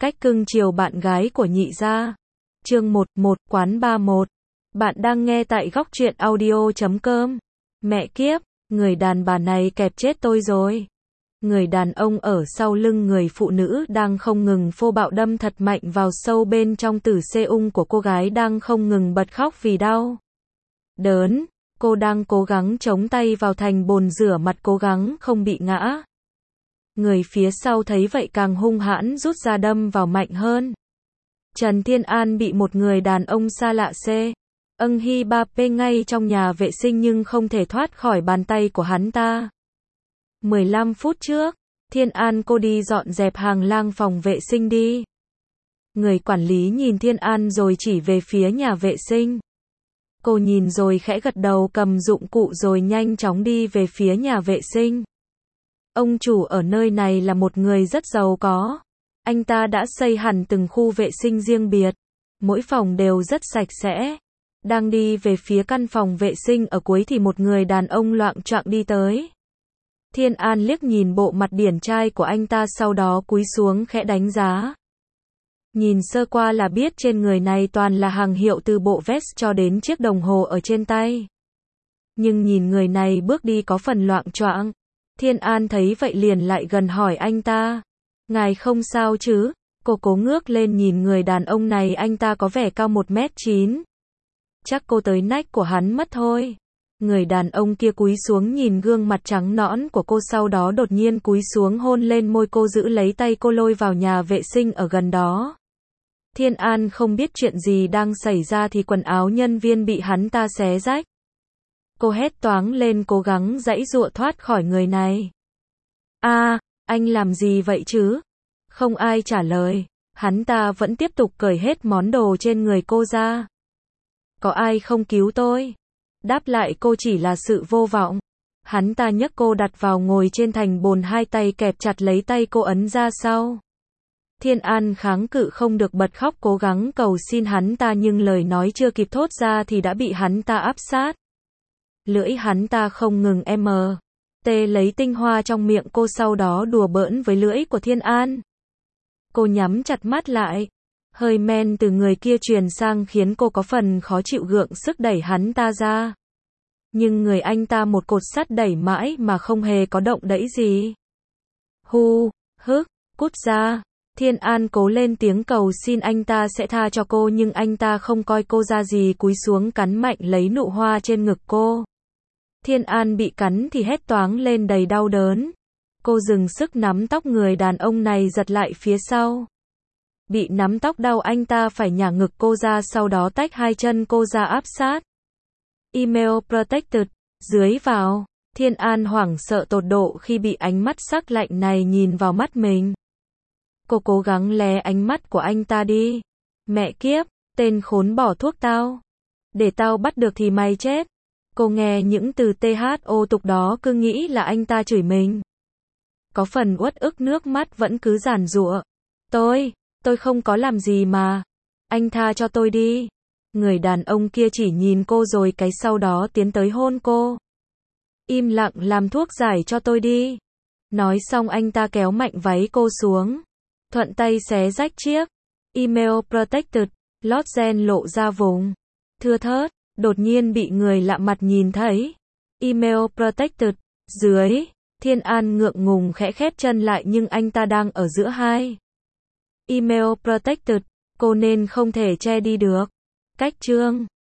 Cách cưng chiều bạn gái của nhị gia. Chương 11, quán 31. Bạn đang nghe tại góc truyện audio.com. Mẹ kiếp, người đàn bà này kẹp chết tôi rồi. Người đàn ông ở sau lưng người phụ nữ đang không ngừng phô bạo đâm thật mạnh vào sâu bên trong tử xê ung của cô gái đang không ngừng bật khóc vì đau đớn. Cô đang cố gắng chống tay vào thành bồn rửa mặt cố gắng không bị ngã. Người phía sau thấy vậy càng hung hãn rút ra đâm vào mạnh hơn. Trần Thiên An bị một người đàn ông xa lạ âng hi ba pê ngay trong nhà vệ sinh nhưng không thể thoát khỏi bàn tay của hắn ta. 15 phút trước, Thiên An cô đi dọn dẹp hàng lang phòng vệ sinh đi. Người quản lý nhìn Thiên An rồi chỉ về phía nhà vệ sinh. Cô nhìn rồi khẽ gật đầu cầm dụng cụ rồi nhanh chóng đi về phía nhà vệ sinh. Ông chủ ở nơi này là một người rất giàu có. Anh ta đã xây hẳn từng khu vệ sinh riêng biệt. Mỗi phòng đều rất sạch sẽ. Đang đi về phía căn phòng vệ sinh ở cuối thì một người đàn ông loạng choạng đi tới. Thiên An liếc nhìn bộ mặt điển trai của anh ta sau đó cúi xuống khẽ đánh giá. Nhìn sơ qua là biết trên người này toàn là hàng hiệu từ bộ vest cho đến chiếc đồng hồ ở trên tay. Nhưng nhìn người này bước đi có phần loạng choạng. Thiên An thấy vậy liền lại gần hỏi anh ta. Ngài không sao chứ? Cô cố ngước lên nhìn người đàn ông này, anh ta có vẻ cao 1m9. Chắc cô tới nách của hắn mất thôi. Người đàn ông kia cúi xuống nhìn gương mặt trắng nõn của cô sau đó đột nhiên cúi xuống hôn lên môi cô giữ lấy tay cô lôi vào nhà vệ sinh ở gần đó. Thiên An không biết chuyện gì đang xảy ra thì quần áo nhân viên bị hắn ta xé rách. Cô hét toáng lên cố gắng giãy giụa thoát khỏi người này. Anh làm gì vậy chứ? Không ai trả lời. Hắn ta vẫn tiếp tục cởi hết món đồ trên người cô ra. Có ai không cứu tôi? Đáp lại cô chỉ là sự vô vọng. Hắn ta nhấc cô đặt vào ngồi trên thành bồn, hai tay kẹp chặt lấy tay cô ấn ra sau. Thiên An kháng cự không được bật khóc cố gắng cầu xin hắn ta nhưng lời nói chưa kịp thốt ra thì đã bị hắn ta áp sát. Lưỡi hắn ta không ngừng lấy tinh hoa trong miệng cô sau đó đùa bỡn với lưỡi của Thiên An. Cô nhắm chặt mắt lại. Hơi men từ người kia truyền sang khiến cô có phần khó chịu gượng sức đẩy hắn ta ra. Nhưng người anh ta một cột sắt đẩy mãi mà không hề có động đẫy gì. Cút ra. Thiên An cố lên tiếng cầu xin anh ta sẽ tha cho cô nhưng anh ta không coi cô ra gì cúi xuống cắn mạnh lấy nụ hoa trên ngực cô. Thiên An bị cắn thì hét toáng lên đầy đau đớn. Cô dừng sức nắm tóc người đàn ông này giật lại phía sau. Bị nắm tóc đau anh ta phải nhả ngực cô ra sau đó tách hai chân cô ra áp sát. Email protected. Dưới vào. Thiên An hoảng sợ tột độ khi bị ánh mắt sắc lạnh này nhìn vào mắt mình. Cô cố gắng lé ánh mắt của anh ta đi. Mẹ kiếp, tên khốn bỏ thuốc tao. Để tao bắt được thì mày chết. Cô nghe những từ THO tục đó cứ nghĩ là anh ta chửi mình. Có phần uất ức nước mắt vẫn cứ giàn giụa. Tôi không có làm gì mà. Anh tha cho tôi đi. Người đàn ông kia chỉ nhìn cô rồi cái sau đó tiến tới hôn cô. Im lặng làm thuốc giải cho tôi đi. Nói xong anh ta kéo mạnh váy cô xuống. Thuận tay xé rách chiếc email protected, lót gen lộ ra vùng thưa thớt, đột nhiên bị người lạ mặt nhìn thấy. Email protected, dưới, Thiên An ngượng ngùng khẽ khép chân lại nhưng anh ta đang ở giữa hai. Email protected, cô nên không thể che đi được. Cách chương